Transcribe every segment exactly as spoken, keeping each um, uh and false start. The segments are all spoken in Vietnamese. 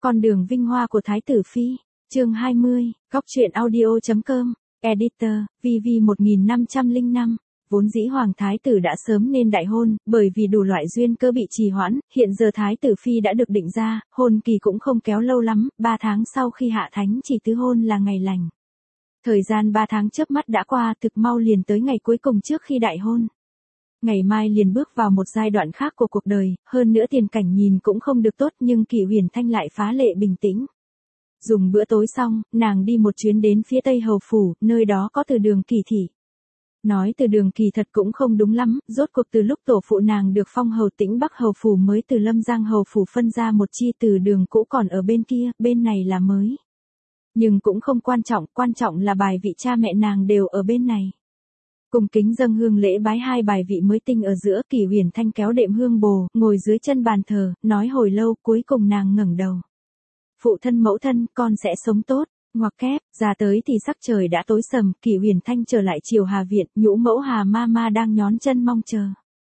Con đường vinh hoa của Thái tử Phi, chương hai mươi, góc truyện audio.com, editor, vê vê một nghìn năm trăm lẻ năm. Vốn dĩ Hoàng Thái tử đã sớm nên đại hôn, bởi vì đủ loại duyên cơ bị trì hoãn, hiện giờ Thái tử Phi đã được định ra, hôn kỳ cũng không kéo lâu lắm, ba tháng sau khi hạ thánh chỉ tứ hôn là ngày lành. Thời gian ba tháng chớp mắt đã qua, thực mau liền tới ngày cuối cùng trước khi đại hôn. Ngày mai liền bước vào một giai đoạn khác của cuộc đời, hơn nữa tiền cảnh nhìn cũng không được tốt nhưng Kỷ Huyền Thanh lại phá lệ bình tĩnh. Dùng bữa tối xong, nàng đi một chuyến đến phía Tây Hầu Phủ, nơi đó có Từ Đường kỳ thị. Nói Từ Đường kỳ thật cũng không đúng lắm, rốt cuộc từ lúc tổ phụ nàng được phong hầu Tĩnh Bắc Hầu Phủ mới từ Lâm Giang Hầu Phủ phân ra một chi Từ Đường cũ còn ở bên kia, bên này là mới. Nhưng cũng không quan trọng, quan trọng là bài vị cha mẹ nàng đều ở bên này. Cùng kính dâng hương lễ bái hai bài vị mới tinh ở giữa, Kỷ Huyền Thanh kéo đệm hương bồ, ngồi dưới chân bàn thờ, nói hồi lâu, cuối cùng nàng ngẩng đầu. Phụ thân mẫu thân, con sẽ sống tốt, ngoặc kép, ra tới thì sắc trời đã tối sầm, Kỷ Huyền Thanh trở lại Triều Hà Viện, nhũ mẫu Hà ma ma đang nhón chân mong chờ.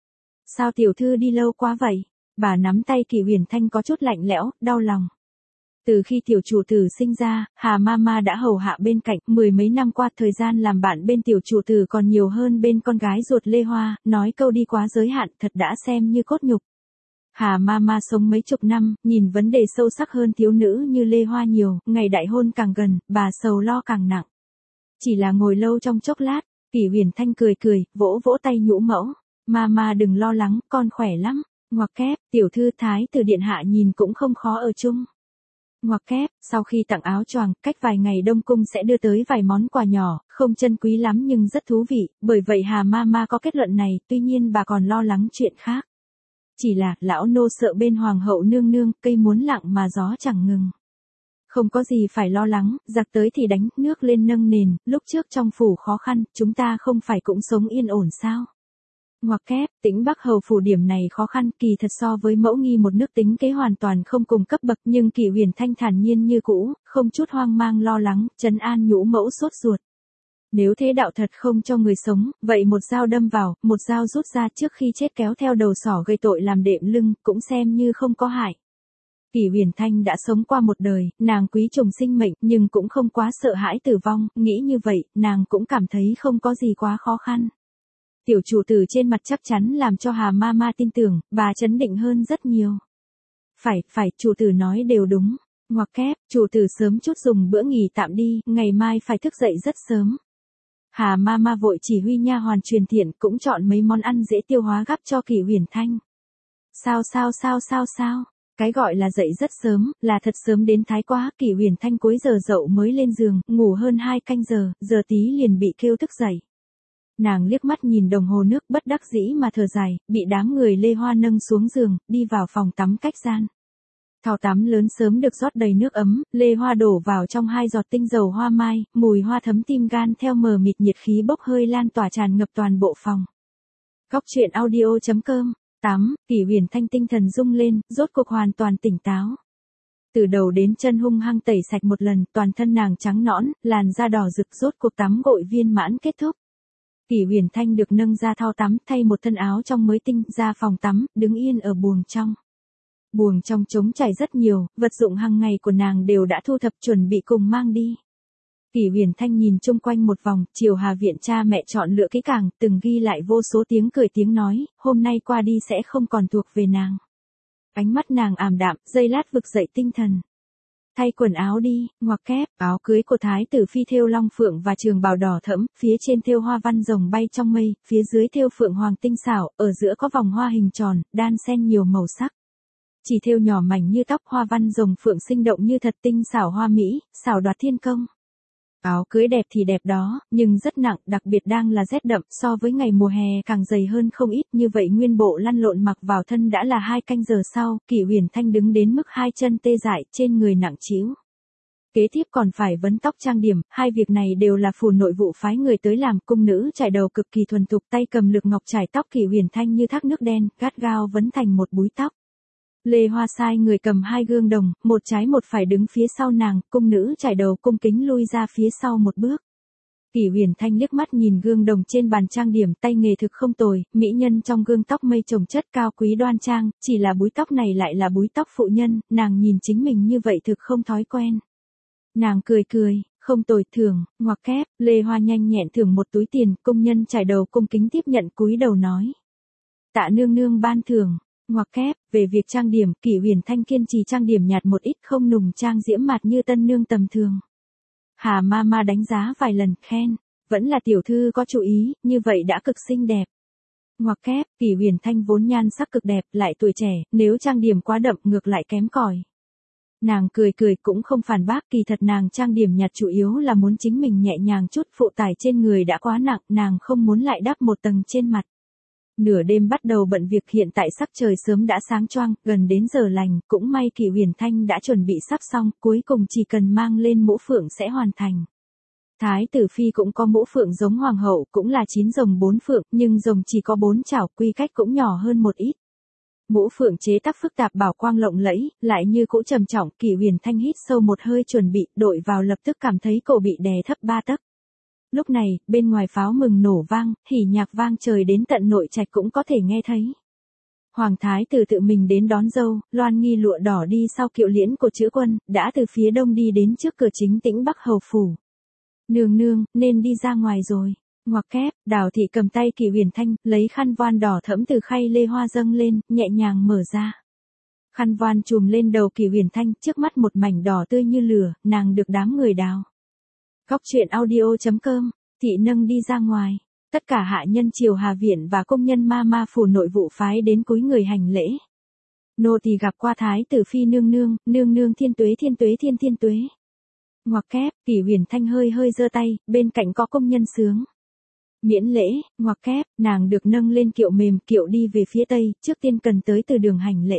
Sao tiểu thư đi lâu quá vậy? Bà nắm tay Kỷ Huyền Thanh có chút lạnh lẽo, đau lòng. Từ khi tiểu chủ tử sinh ra, Hà Mama đã hầu hạ bên cạnh, mười mấy năm qua thời gian làm bạn bên tiểu chủ tử còn nhiều hơn bên con gái ruột Lê Hoa, nói câu đi quá giới hạn thật đã xem như cốt nhục. Hà Mama sống mấy chục năm, nhìn vấn đề sâu sắc hơn thiếu nữ như Lê Hoa nhiều, ngày đại hôn càng gần, bà sầu lo càng nặng. Chỉ là ngồi lâu trong chốc lát, Kỷ Huyền Thanh cười cười, vỗ vỗ tay nhũ mẫu, Mama đừng lo lắng, con khỏe lắm, ngoặc kép, tiểu thư thái tử điện hạ nhìn cũng không khó ở chung. Ngoặc kép, sau khi tặng áo choàng, cách vài ngày Đông Cung sẽ đưa tới vài món quà nhỏ, không chân quý lắm nhưng rất thú vị, bởi vậy Hà Mama có kết luận này, tuy nhiên bà còn lo lắng chuyện khác. Chỉ là, lão nô sợ bên Hoàng hậu nương nương, cây muốn lặng mà gió chẳng ngừng. Không có gì phải lo lắng, giặc tới thì đánh, nước lên nâng nền, lúc trước trong phủ khó khăn, chúng ta không phải cũng sống yên ổn sao? Ngoặc kép, Tĩnh Bắc Hầu Phủ điểm này khó khăn, kỳ thật so với mẫu nghi một nước tính kế hoàn toàn không cùng cấp bậc, nhưng Kỷ Huyền Thanh thản nhiên như cũ, không chút hoang mang lo lắng, trấn an nhũ mẫu sốt ruột. Nếu thế đạo thật không cho người sống, vậy một dao đâm vào, một dao rút ra trước khi chết kéo theo đầu sỏ gây tội làm đệm lưng, cũng xem như không có hại. Kỷ Huyền Thanh đã sống qua một đời, nàng quý trùng sinh mệnh, nhưng cũng không quá sợ hãi tử vong, nghĩ như vậy, nàng cũng cảm thấy không có gì quá khó khăn. Tiểu chủ tử trên mặt chắc chắn làm cho Hà Mama tin tưởng, bà chấn định hơn rất nhiều. Phải, phải, chủ tử nói đều đúng. Ngoặc kép, chủ tử sớm chút dùng bữa nghỉ tạm đi, ngày mai phải thức dậy rất sớm. Hà Mama vội chỉ huy nha hoàn truyền thiện, cũng chọn mấy món ăn dễ tiêu hóa gắp cho Kỷ Huyền Thanh. Sao sao sao sao sao, cái gọi là dậy rất sớm, là thật sớm đến thái quá, Kỷ Huyền Thanh cuối giờ dậu mới lên giường, ngủ hơn hai canh giờ, giờ tí liền bị kêu thức dậy. Nàng liếc mắt nhìn đồng hồ nước bất đắc dĩ mà thở dài, bị đám người Lê Hoa nâng xuống giường, đi vào phòng tắm cách gian. Thau tắm lớn sớm được rót đầy nước ấm, Lê Hoa đổ vào trong hai giọt tinh dầu hoa mai, mùi hoa thấm tim gan theo mờ mịt nhiệt khí bốc hơi lan tỏa tràn ngập toàn bộ phòng. Góc truyện audio.com, tắm, Kỷ Huyền Thanh tinh thần rung lên, rốt cuộc hoàn toàn tỉnh táo. Từ đầu đến chân hung hăng tẩy sạch một lần, toàn thân nàng trắng nõn, làn da đỏ rực, rốt cuộc tắm gội viên mãn kết thúc. Kỷ Huyền Thanh được nâng ra thau tắm, thay một thân áo trong mới tinh, ra phòng tắm, đứng yên ở buồng trong. Buồng trong trống trải rất nhiều, vật dụng hàng ngày của nàng đều đã thu thập chuẩn bị cùng mang đi. Kỷ Huyền Thanh nhìn chung quanh một vòng, Triều Hà Viện cha mẹ chọn lựa kỹ càng, từng ghi lại vô số tiếng cười tiếng nói, hôm nay qua đi sẽ không còn thuộc về nàng. Ánh mắt nàng ảm đạm, giây lát vực dậy tinh thần. Thay quần áo đi, ngoặc kép, áo cưới của Thái tử Phi thêu long phượng và trường bào đỏ thẫm, phía trên thêu hoa văn rồng bay trong mây, phía dưới thêu phượng hoàng tinh xảo, ở giữa có vòng hoa hình tròn, đan xen nhiều màu sắc. Chỉ thêu nhỏ mảnh như tóc, hoa văn rồng phượng sinh động như thật, tinh xảo hoa mỹ, xảo đoạt thiên công. Áo cưới đẹp thì đẹp đó, nhưng rất nặng, đặc biệt đang là rét đậm, so với ngày mùa hè càng dày hơn không ít, như vậy nguyên bộ lăn lộn mặc vào thân đã là hai canh giờ sau, Kỷ Huyền Thanh đứng đến mức hai chân tê dại, trên người nặng trĩu. Kế tiếp còn phải vấn tóc trang điểm, hai việc này đều là phủ nội vụ phái người tới làm, cung nữ trải đầu cực kỳ thuần thục, tay cầm lược ngọc trải tóc Kỷ Huyền Thanh như thác nước đen, gắt gao vấn thành một búi tóc. Lê Hoa sai người cầm hai gương đồng, một trái một phải đứng phía sau nàng, cung nữ trải đầu cung kính lui ra phía sau một bước. Kỷ Huyền Thanh liếc mắt nhìn gương đồng trên bàn trang điểm, tay nghề thực không tồi, mỹ nhân trong gương tóc mây chồng chất cao quý đoan trang, chỉ là búi tóc này lại là búi tóc phụ nhân, nàng nhìn chính mình như vậy thực không thói quen. Nàng cười cười, không tồi, thưởng, ngoặc kép, Lê Hoa nhanh nhẹn thưởng một túi tiền, công nhân trải đầu cung kính tiếp nhận cúi đầu nói. Tạ nương nương ban thưởng, ngoặc kép, về việc trang điểm, Kỷ Huyền Thanh kiên trì trang điểm nhạt một ít, không nùng trang diễm mặt như tân nương tầm thường. Hà ma ma đánh giá vài lần, khen, vẫn là tiểu thư có chú ý, như vậy đã cực xinh đẹp. Ngoặc kép, Kỷ Huyền Thanh vốn nhan sắc cực đẹp, lại tuổi trẻ, nếu trang điểm quá đậm ngược lại kém cỏi. Nàng cười cười cũng không phản bác, kỳ thật nàng trang điểm nhạt chủ yếu là muốn chính mình nhẹ nhàng chút, phụ tải trên người đã quá nặng, nàng không muốn lại đắp một tầng trên mặt. Nửa đêm bắt đầu bận việc, hiện tại sắc trời sớm đã sáng choang, gần đến giờ lành, cũng may Kỷ Huyền Thanh đã chuẩn bị sắp xong, cuối cùng chỉ cần mang lên mũ phượng sẽ hoàn thành. Thái tử phi cũng có mũ phượng giống hoàng hậu, cũng là chín rồng bốn phượng, nhưng rồng chỉ có bốn chảo, quy cách cũng nhỏ hơn một ít. Mũ phượng chế tác phức tạp, bảo quang lộng lẫy, lại như cũ trầm trọng, Kỷ Huyền Thanh hít sâu một hơi chuẩn bị, đội vào lập tức cảm thấy cổ bị đè thấp ba tấc. Lúc này, bên ngoài pháo mừng nổ vang, hỉ nhạc vang trời đến tận nội trạch cũng có thể nghe thấy. Hoàng thái tử tự mình đến đón dâu, loan nghi lụa đỏ đi sau kiệu liễn của chữ quân, đã từ phía đông đi đến trước cửa chính Tĩnh Bắc hầu phủ. Nương nương, nên đi ra ngoài rồi. Ngoặc kép, Đào thị cầm tay Kỷ Huyền Thanh, lấy khăn voan đỏ thẫm từ khay lê hoa dâng lên, nhẹ nhàng mở ra. Khăn voan trùm lên đầu Kỷ Huyền Thanh, trước mắt một mảnh đỏ tươi như lửa, nàng được đám người đào. Góc truyện audio chấm com, thị nâng đi ra ngoài. Tất cả hạ nhân triều Hà Viện và công nhân ma ma phủ nội vụ phái đến cúi người hành lễ. Nô tỳ gặp qua thái tử phi nương nương, nương nương thiên tuế thiên tuế thiên thiên tuế. Ngoặc kép, Kỷ Huyền Thanh hơi hơi giơ tay, bên cạnh có công nhân sướng. Miễn lễ, ngoặc kép, nàng được nâng lên kiệu mềm, kiệu đi về phía tây, trước tiên cần tới từ đường hành lễ.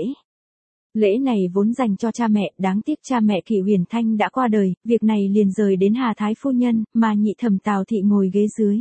Lễ này vốn dành cho cha mẹ, đáng tiếc cha mẹ Kỷ Huyền Thanh đã qua đời, việc này liền rời đến Hà Thái phu nhân, mà nhị thẩm Tào thị ngồi ghế dưới.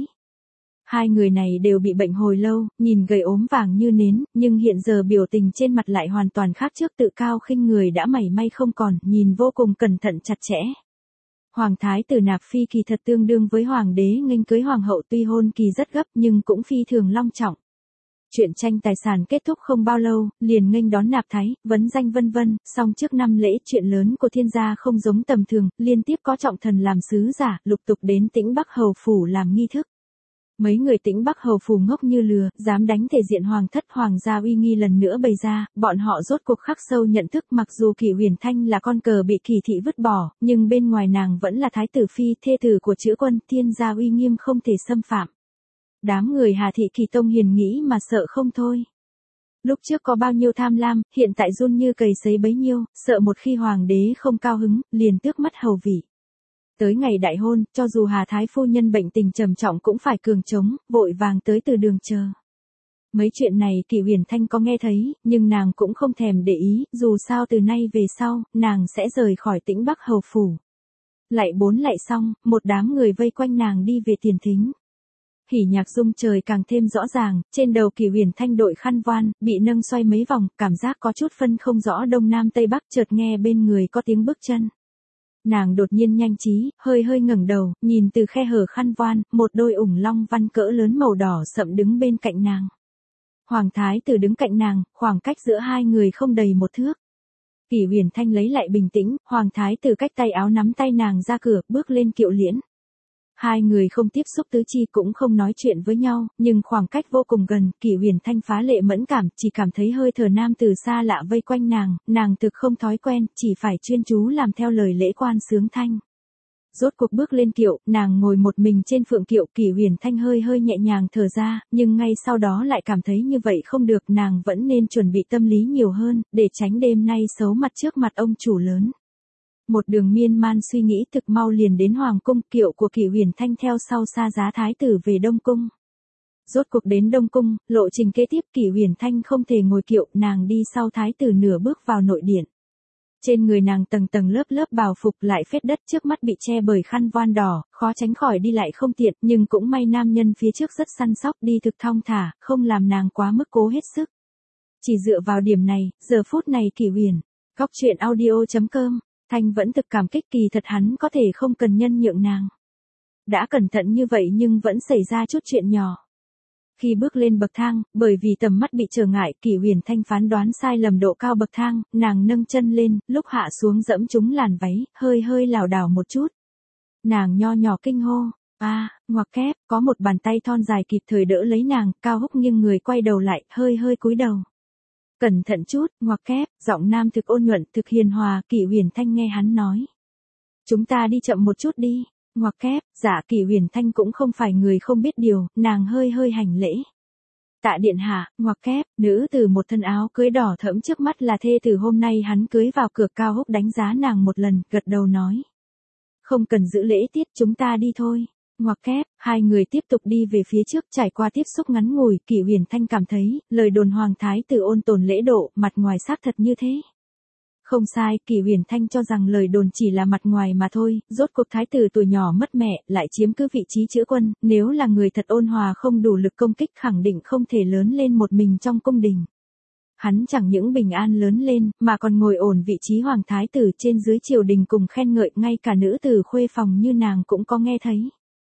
Hai người này đều bị bệnh hồi lâu, nhìn gầy ốm vàng như nến, nhưng hiện giờ biểu tình trên mặt lại hoàn toàn khác trước, tự cao khinh người đã mảy may không còn, nhìn vô cùng cẩn thận chặt chẽ. Hoàng thái tử nạp phi kỳ thật tương đương với hoàng đế nghênh cưới hoàng hậu, tuy hôn kỳ rất gấp nhưng cũng phi thường long trọng. Chuyện tranh tài sản kết thúc không bao lâu, liền nghênh đón nạp thái, vấn danh vân vân, song trước năm lễ chuyện lớn của thiên gia không giống tầm thường, liên tiếp có trọng thần làm sứ giả, lục tục đến Tĩnh Bắc hầu phủ làm nghi thức. Mấy người Tĩnh Bắc hầu phủ ngốc như lừa, dám đánh thể diện hoàng thất, hoàng gia uy nghi lần nữa bày ra, bọn họ rốt cuộc khắc sâu nhận thức, mặc dù Kỷ Huyền Thanh là con cờ bị Kỷ thị vứt bỏ, nhưng bên ngoài nàng vẫn là thái tử phi, thê tử của chữ quân, thiên gia uy nghiêm không thể xâm phạm. Đám người Hà thị Kỳ tông hiền nghĩ mà sợ không thôi. Lúc trước có bao nhiêu tham lam, hiện tại run như cầy sấy bấy nhiêu, sợ một khi hoàng đế không cao hứng, liền tước mất hầu vị. Tới ngày đại hôn, cho dù Hà Thái phu nhân bệnh tình trầm trọng cũng phải cường chống, vội vàng tới từ đường chờ. Mấy chuyện này Kỷ Huyền Thanh có nghe thấy, nhưng nàng cũng không thèm để ý, dù sao từ nay về sau, nàng sẽ rời khỏi Tĩnh Bắc hầu phủ. Lại bốn lại xong, một đám người vây quanh nàng đi về tiền thính. Hỉ nhạc rung trời càng thêm rõ ràng, trên đầu Kỷ Huyền Thanh đội khăn voan, bị nâng xoay mấy vòng, cảm giác có chút phân không rõ đông nam tây bắc, chợt nghe bên người có tiếng bước chân. Nàng đột nhiên nhanh trí, hơi hơi ngẩng đầu, nhìn từ khe hở khăn voan, một đôi ủng long văn cỡ lớn màu đỏ sậm đứng bên cạnh nàng. Hoàng thái tử đứng cạnh nàng, khoảng cách giữa hai người không đầy một thước. Kỷ Huyền Thanh lấy lại bình tĩnh, hoàng thái tử cách tay áo nắm tay nàng ra cửa, bước lên kiệu liễn. Hai người không tiếp xúc tứ chi cũng không nói chuyện với nhau, nhưng khoảng cách vô cùng gần, Kỷ Huyền Thanh phá lệ mẫn cảm, chỉ cảm thấy hơi thở nam từ xa lạ vây quanh nàng, nàng thực không thói quen, chỉ phải chuyên chú làm theo lời lễ quan sướng thanh. Rốt cuộc bước lên kiệu, nàng ngồi một mình trên phượng kiệu, Kỷ Huyền Thanh hơi hơi nhẹ nhàng thở ra, nhưng ngay sau đó lại cảm thấy như vậy không được, nàng vẫn nên chuẩn bị tâm lý nhiều hơn, để tránh đêm nay xấu mặt trước mặt ông chủ lớn. Một đường miên man suy nghĩ thực mau liền đến hoàng cung, kiệu của Kỷ Huyền Thanh theo sau xa giá thái tử về Đông Cung. Rốt cuộc đến Đông Cung, lộ trình kế tiếp Kỷ Huyền Thanh không thể ngồi kiệu, nàng đi sau thái tử nửa bước vào nội điện. Trên người nàng tầng tầng lớp lớp bào phục lại phết đất, trước mắt bị che bởi khăn voan đỏ, khó tránh khỏi đi lại không tiện, nhưng cũng may nam nhân phía trước rất săn sóc, đi thực thong thả, không làm nàng quá mức cố hết sức. Chỉ dựa vào điểm này, giờ phút này Kỷ Huyền, góc truyện audio chấm com, Thanh vẫn thực cảm kích, kỳ thật hắn có thể không cần nhân nhượng nàng. Đã cẩn thận như vậy nhưng vẫn xảy ra chút chuyện nhỏ. Khi bước lên bậc thang, bởi vì tầm mắt bị trở ngại, Kỷ Huyền Thanh phán đoán sai lầm độ cao bậc thang, nàng nâng chân lên, lúc hạ xuống dẫm trúng làn váy, hơi hơi lảo đảo một chút. Nàng nho nhỏ kinh hô, a, à, ngoặc kép, có một bàn tay thon dài kịp thời đỡ lấy nàng, Cao Húc nghiêng người quay đầu lại, hơi hơi cúi đầu. Cẩn thận chút, ngoặc kép, giọng nam thực ôn nhuận, thực hiền hòa, Kỷ Huyền Thanh nghe hắn nói. Chúng ta đi chậm một chút đi. Ngoặc kép, dạ Kỷ Huyền Thanh cũng không phải người không biết điều, nàng hơi hơi hành lễ. Tạ điện hạ, ngoặc kép, nữ từ một thân áo cưới đỏ thẫm trước mắt là thê từ hôm nay hắn cưới vào cửa. Cao Húc đánh giá nàng một lần, gật đầu nói. Không cần giữ lễ tiết, chúng ta đi thôi. Ngoặc kép, hai người tiếp tục đi về phía trước, trải qua tiếp xúc ngắn ngủi, Kỷ Huyền Thanh cảm thấy, lời đồn hoàng thái tử ôn tồn lễ độ, mặt ngoài xác thật như thế. Không sai, Kỷ Huyền Thanh cho rằng lời đồn chỉ là mặt ngoài mà thôi, rốt cuộc thái tử tuổi nhỏ mất mẹ, lại chiếm cứ vị trí chữa quân, nếu là người thật ôn hòa không đủ lực công kích khẳng định không thể lớn lên một mình trong cung đình. Hắn chẳng những bình an lớn lên, mà còn ngồi ổn vị trí hoàng thái tử trên dưới triều đình cùng khen ngợi, ngay cả nữ tử khuê phòng như nàng cũng có nghe thấy.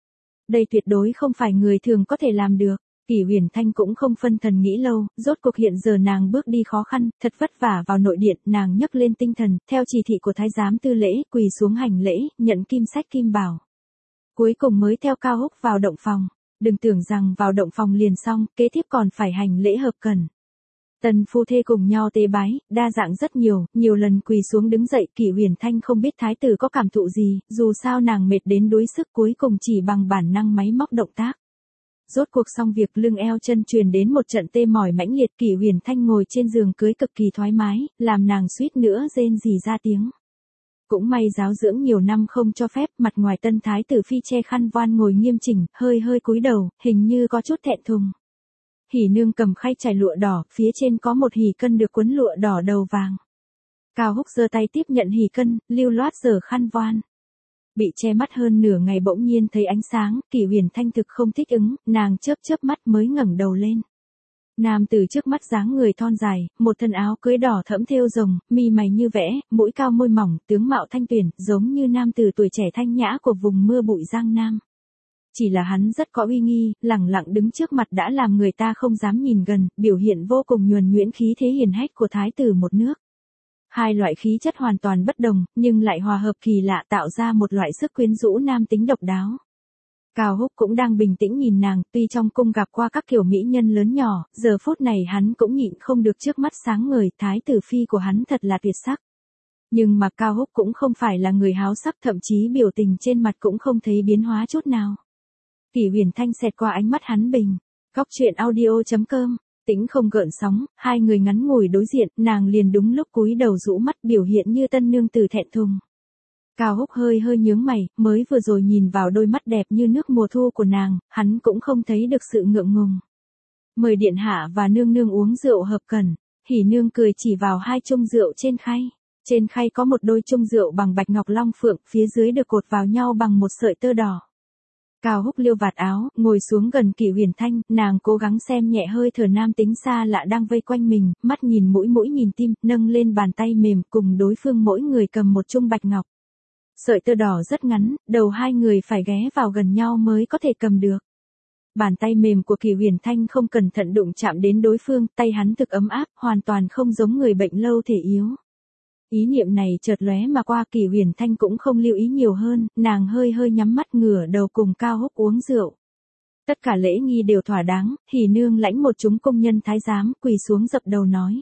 Đây tuyệt đối không phải người thường có thể làm được. Kỷ Huyền Thanh cũng không phân thần nghĩ lâu, rốt cuộc hiện giờ nàng bước đi khó khăn, thật vất vả vào nội điện, nàng nhấc lên tinh thần, theo chỉ thị của thái giám tư lễ, quỳ xuống hành lễ, nhận kim sách kim bảo. Cuối cùng mới theo Cao Húc vào động phòng, đừng tưởng rằng vào động phòng liền xong, kế tiếp còn phải hành lễ hợp cần. Tần phu thê cùng nhau tế bái, đa dạng rất nhiều, nhiều lần quỳ xuống đứng dậy, Kỷ Huyền Thanh không biết thái tử có cảm thụ gì, dù sao nàng mệt đến đuối sức cuối cùng chỉ bằng bản năng máy móc động tác. Rốt cuộc xong việc lưng eo chân truyền đến một trận tê mỏi mãnh liệt, Kỷ Huyền Thanh ngồi trên giường cưới cực kỳ thoải mái, làm nàng suýt nữa rên rỉ ra tiếng. Cũng may giáo dưỡng nhiều năm không cho phép, mặt ngoài tân thái tử phi che khăn voan ngồi nghiêm chỉnh, hơi hơi cúi đầu, hình như có chút thẹn thùng. Hỉ nương cầm khay trải lụa đỏ, phía trên có một hỉ cân được quấn lụa đỏ đầu vàng. Cao Húc giơ tay tiếp nhận hỉ cân, lưu loát giở khăn voan. Bị che mắt hơn nửa ngày bỗng nhiên thấy ánh sáng, Kỷ Huyền Thanh thực không thích ứng, nàng chớp chớp mắt mới ngẩng đầu lên. Nam từ trước mắt dáng người thon dài, một thân áo cưới đỏ thẫm thêu rồng, mi mày như vẽ, mũi cao môi mỏng, tướng mạo thanh tuyển, giống như nam từ tuổi trẻ thanh nhã của vùng mưa bụi Giang Nam. Chỉ là hắn rất có uy nghi, lẳng lặng đứng trước mặt đã làm người ta không dám nhìn gần, biểu hiện vô cùng nhuần nhuyễn khí thế hiền hách của thái tử một nước. Hai loại khí chất hoàn toàn bất đồng, nhưng lại hòa hợp kỳ lạ tạo ra một loại sức quyến rũ nam tính độc đáo. Cao Húc cũng đang bình tĩnh nhìn nàng, tuy trong cung gặp qua các kiểu mỹ nhân lớn nhỏ, giờ phút này hắn cũng nhịn không được trước mắt sáng ngời, thái tử phi của hắn thật là tuyệt sắc. Nhưng mà Cao Húc cũng không phải là người háo sắc, thậm chí biểu tình trên mặt cũng không thấy biến hóa chút nào. Kỷ Huyền Thanh xẹt qua ánh mắt hắn bình. Góc truyện audio chấm com, tĩnh không gợn sóng, hai người ngắn ngồi đối diện, nàng liền đúng lúc cúi đầu rũ mắt biểu hiện như tân nương tử thẹn thùng. Cao Húc hơi hơi nhướng mày, mới vừa rồi nhìn vào đôi mắt đẹp như nước mùa thu của nàng, hắn cũng không thấy được sự ngượng ngùng. Mời điện hạ và nương nương uống rượu hợp cần. Hỉ nương cười chỉ vào hai chung rượu trên khay. Trên khay có một đôi chung rượu bằng bạch ngọc long phượng, phía dưới được cột vào nhau bằng một sợi tơ đỏ. Cao Húc liêu vạt áo, ngồi xuống gần Kỷ Huyền Thanh, nàng cố gắng xem nhẹ hơi thở nam tính xa lạ đang vây quanh mình, mắt nhìn mũi mũi nhìn tim, nâng lên bàn tay mềm, cùng đối phương mỗi người cầm một chung bạch ngọc. Sợi tơ đỏ rất ngắn, đầu hai người phải ghé vào gần nhau mới có thể cầm được. Bàn tay mềm của Kỷ Huyền Thanh không cẩn thận đụng chạm đến đối phương, tay hắn thực ấm áp, hoàn toàn không giống người bệnh lâu thể yếu. Ý niệm này chợt lóe mà qua, Kỷ Huyền Thanh cũng không lưu ý nhiều hơn, nàng hơi hơi nhắm mắt ngửa đầu cùng Cao Húc uống rượu. Tất cả lễ nghi đều thỏa đáng, Hỉ nương lãnh một chúng công nhân thái giám, quỳ xuống dập đầu nói.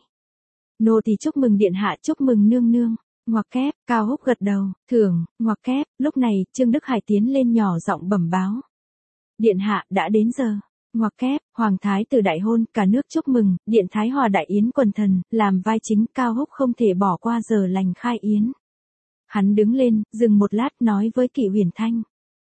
Nô tỳ chúc mừng điện hạ, chúc mừng nương nương. Ngoặc kép, Cao Húc gật đầu, thưởng, ngoặc kép, lúc này, Trương Đức Hải tiến lên nhỏ giọng bẩm báo. Điện hạ, đã đến giờ. Ngoặc kép, hoàng thái tử đại hôn, cả nước chúc mừng, điện thái hòa đại yến quần thần, làm vai chính, Cao Húc không thể bỏ qua giờ lành khai yến. Hắn đứng lên, dừng một lát nói với Kỷ Huyền Thanh.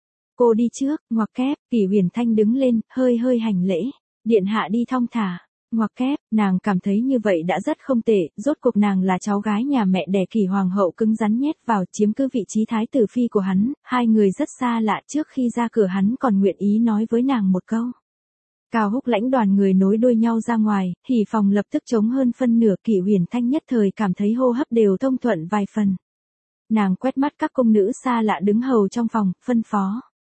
Cô đi trước, ngoặc kép, Kỷ Huyền Thanh đứng lên, hơi hơi hành lễ. Điện hạ đi thong thả. Ngoặc kép, nàng cảm thấy như vậy đã rất không tệ, rốt cuộc nàng là cháu gái nhà mẹ đẻ Kỷ hoàng hậu cứng rắn nhét vào chiếm cứ vị trí thái tử phi của hắn, hai người rất xa lạ, trước khi ra cửa hắn còn nguyện ý nói với nàng một câu. Cao Húc lãnh đoàn người nối đuôi nhau ra ngoài, hỉ phòng lập tức trống hơn phân nửa, Kỷ Huyền Thanh nhất thời cảm thấy hô hấp đều thông thuận vài phần. Nàng quét mắt các cung nữ xa lạ đứng hầu trong phòng, phân phó.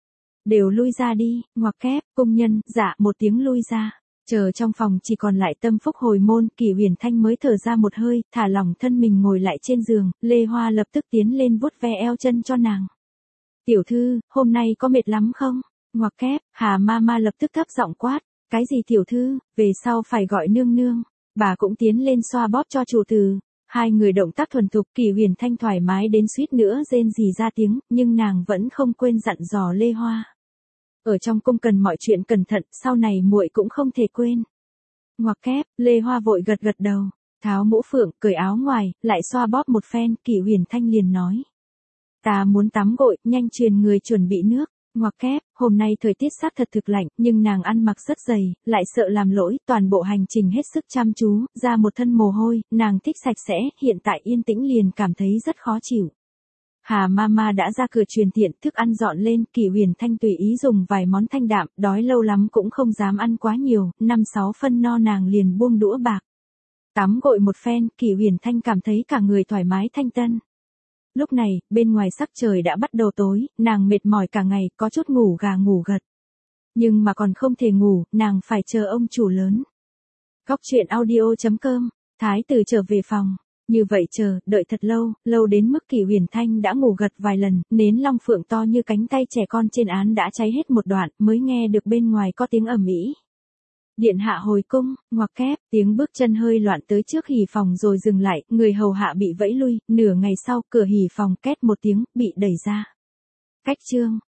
Đều lui ra đi, ngoặc kép, công nhân, dạ một tiếng lui ra. Chờ trong phòng chỉ còn lại Tâm Phúc hồi môn, Kỷ Huyền Thanh mới thở ra một hơi, thả lỏng thân mình ngồi lại trên giường, Lê Hoa lập tức tiến lên vuốt ve eo chân cho nàng. Tiểu thư, hôm nay có mệt lắm không? Ngoặc kép, Hà Mama lập tức thấp giọng quát, cái gì tiểu thư, về sau phải gọi nương nương. Bà cũng tiến lên xoa bóp cho chủ tử. Hai người động tác thuần thục, Kỷ Huyền Thanh thoải mái đến suýt nữa rên rỉ ra tiếng, nhưng nàng vẫn không quên dặn dò Lê Hoa. Ở trong cung cần mọi chuyện cẩn thận, sau này muội cũng không thể quên. Ngoặc kép, Lê Hoa vội gật gật đầu, tháo mũ phượng, cởi áo ngoài, lại xoa bóp một phen, Kỷ Huyền Thanh liền nói. Ta muốn tắm gội, nhanh truyền người chuẩn bị nước. Ngoặc kép, hôm nay thời tiết sát thật thực lạnh, nhưng nàng ăn mặc rất dày, lại sợ làm lỗi, toàn bộ hành trình hết sức chăm chú, ra một thân mồ hôi, nàng thích sạch sẽ, hiện tại yên tĩnh liền cảm thấy rất khó chịu. Hà Mama đã ra cửa truyền tiện, thức ăn dọn lên, Kỷ Huyền Thanh tùy ý dùng vài món thanh đạm, đói lâu lắm cũng không dám ăn quá nhiều, năm sáu phân no nàng liền buông đũa bạc. Tắm gội một phen, Kỷ Huyền Thanh cảm thấy cả người thoải mái thanh tân. Lúc này, bên ngoài sắc trời đã bắt đầu tối, nàng mệt mỏi cả ngày, có chút ngủ gà ngủ gật. Nhưng mà còn không thể ngủ, nàng phải chờ ông chủ lớn. Góc truyện audio chấm com, Thái tử trở về phòng. Như vậy chờ, đợi thật lâu, lâu đến mức Kỷ Huyền Thanh đã ngủ gật vài lần, nến long phượng to như cánh tay trẻ con trên án đã cháy hết một đoạn, mới nghe được bên ngoài có tiếng ầm ĩ. Điện hạ hồi cung, ngoặc kép, tiếng bước chân hơi loạn tới trước hỉ phòng rồi dừng lại, người hầu hạ bị vẫy lui, nửa ngày sau, cửa hỉ phòng két một tiếng, bị đẩy ra. Cách chương,